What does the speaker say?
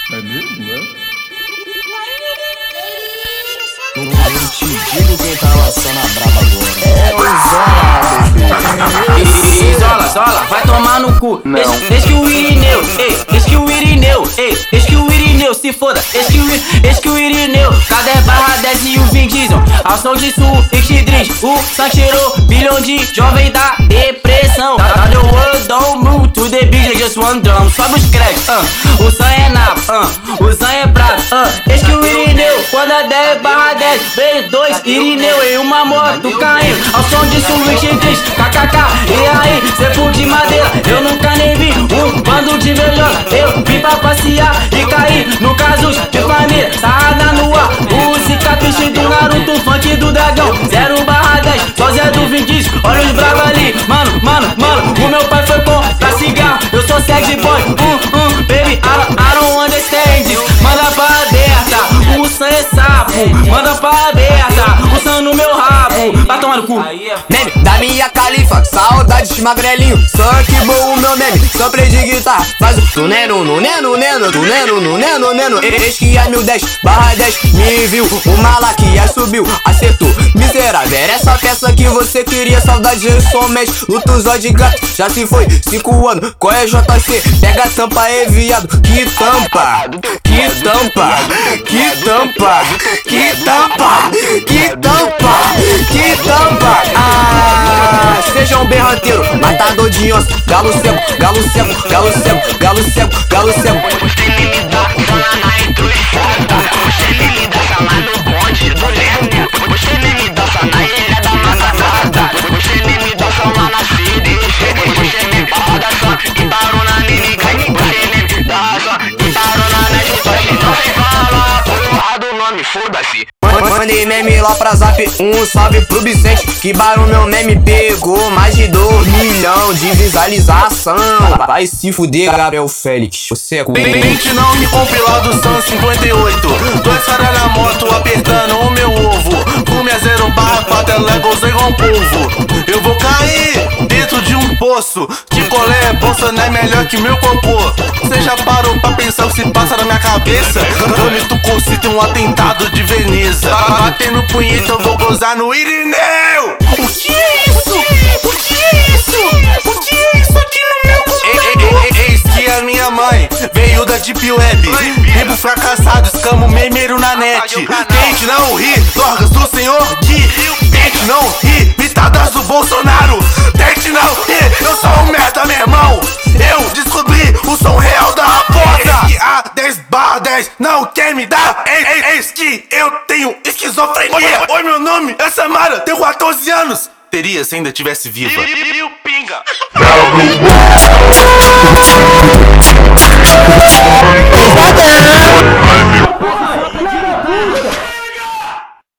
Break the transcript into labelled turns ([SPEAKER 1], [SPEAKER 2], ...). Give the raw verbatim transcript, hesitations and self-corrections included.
[SPEAKER 1] É mesmo, né?
[SPEAKER 2] Eu te digo quem tá lançando a braba agora. É o Zola, bebê.
[SPEAKER 3] Zola, Zola, vai tomar no cu.
[SPEAKER 2] Não.
[SPEAKER 3] Deixa, deixa que o Irineu, ei, deixa que o Irineu, ei, deixa que o Irineu se foda. Deixa que o, deixa que o Irineu, cadê barra dez e o Vin Diesel? Ao som de sul, X-Driz, o Sancheiro, bilhão de jovem da depressão. Tá the world don't move to the beat, just one drum. Sobe os créditos, uh. O Zan é nabo, uh. O Zan é brabo, uh. Deixa que o Irineu, quando é dez barra dez, vezes dois, Irineu em uma moto caindo. Ao som de sul, X-Driz, kkk. E aí, cê de madeira, eu nunca nem vi um bando de velhote. Eu vim pra passear e caí no casos de família. Sarrada no ar, música triste do Naruto, funk do dragão. Zero barra dez, só Zé do Vin Diesel. Olha os bravos ali, mano, mano, mano. O meu pai foi comprar cigarro, eu sou sexy boy. Um, um, baby, I don't, I don't understand this. Manda pra aberta, o Sam é sapo. Manda pra aberta, o Sam no meu rabo. Vai tomar no cu.
[SPEAKER 2] Meme da minha califa, saudade de magrelinho. Sangue bom o meu meme, sample de guitarra. Faz o tu neno, no neno, neno, tu neno, no neno, neno. Eis que é mil dez, barra dez, me viu. O Malaquias subiu, acertou. Miserável, era essa peça que você queria. Saudade somente, luto zóio de gato. Já se foi, cinco anos, qual é J C? Pega a tampa aí, viado. Que tampa, que tampa, que tampa, que tampa, que tampa, que tampa. Ah, seja um berranteiro, matador de onça. Galo cego, galo cego, galo cego, galo cego, galo cego.
[SPEAKER 4] Você nem me dá sala na encruzilhada. Você nem me dá sala no bonde do Leme. Você nem me dá sala na ilha da Matanada. Você nem me dá sala na Cid. Você nem roda só e parou na mímica. Você nem me dá só e parou na net. Só que não se fala porra do nome, foda-se.
[SPEAKER 2] Mandei meme lá pra zap, um salve pro Vicente. Que barulho meu meme pegou mais de dois milhão de visualização. Vai se fuder, Gabriel Félix, você é cool.
[SPEAKER 1] Tente não me compilado Sam cinquenta e oito. Dois caras na moto apertando o meu ovo. Fume a zero barra quatro, leva sem com polvo. Eu vou cair dentro de um poço. De colé, bolsa não é melhor que meu cocô. Cê já parou pra pensar o que se passa na minha cabeça? Eu me tuco se tem um atentado de Veneza. Batendo punheta eu vou gozar no Irineu. O que é isso? O que é isso? O que é isso aqui no meu computador? Eis que a minha mãe veio da Deep Web. Rebo fracassado, escamo memeiro na net. Tente não rir, drogas do senhor Gui. Tente não rir, pitadas do Bolsonaro. Tente não rir, eu sou um merda, meu irmão. Eu descobri o som real da raposa. Eis que a dez barra dez não quer me dar. Eis, eis que eu tenho esquizofrenia. Oi, meu nome é Samara, tenho quatorze anos. Teria se ainda tivesse viva.
[SPEAKER 4] E o pinga?